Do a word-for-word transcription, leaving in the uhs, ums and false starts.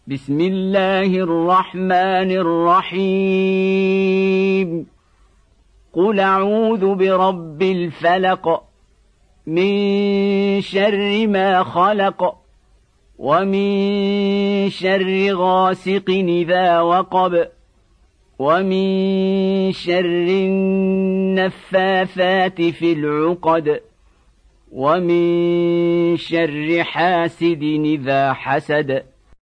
بسم الله الرحمن الرحيم قل أعوذ برب الفلق من شر ما خلق ومن شر غاسق إذا وقب ومن شر النفاثات في العقد ومن شر حاسد إذا حسد